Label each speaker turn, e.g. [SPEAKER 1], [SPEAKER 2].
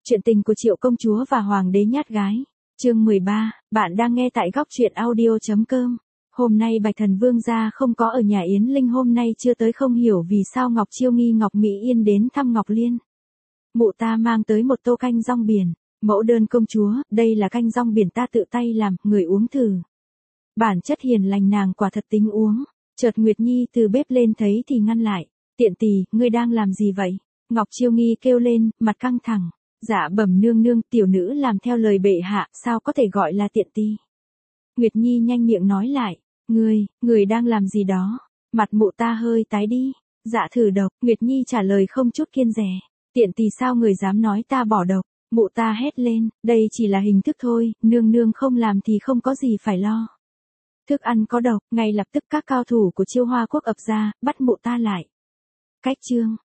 [SPEAKER 1] Chuyện tình của Triệu công chúa và hoàng đế nhát gái. Chương 13, bạn đang nghe tại góc truyện audio.com. Hôm nay Bạch Thần Vương gia không có ở nhà Yến Linh, hôm nay chưa tới, không hiểu vì sao Ngọc Chiêu Nghi Ngọc Mỹ Yên đến thăm Ngọc Liên. Mụ ta mang tới một tô canh rong biển. Mẫu đơn công chúa, đây là canh rong biển ta tự tay làm, người uống thử. Bản chất hiền lành nàng quả thật tính uống. Chợt Nguyệt Nhi từ bếp lên thấy thì ngăn lại. Tiện tỳ, ngươi đang làm gì vậy? Ngọc Chiêu Nghi kêu lên, mặt căng thẳng. Dạ bẩm nương nương, tiểu nữ làm theo lời bệ hạ, sao có thể gọi là tiện tỳ? Nguyệt Nhi nhanh miệng nói lại, người đang làm gì đó? Mặt mụ ta hơi tái đi. Dạ thử độc. Nguyệt Nhi trả lời không chút kiêng dè. Tiện tỳ sao người dám nói ta bỏ độc? Mụ ta hét lên, đây chỉ là hình thức thôi, nương nương không làm thì không có gì phải lo. Thức ăn có độc, ngay lập tức các cao thủ của Chiêu Hoa quốc ập ra, bắt mụ ta lại. Cách chương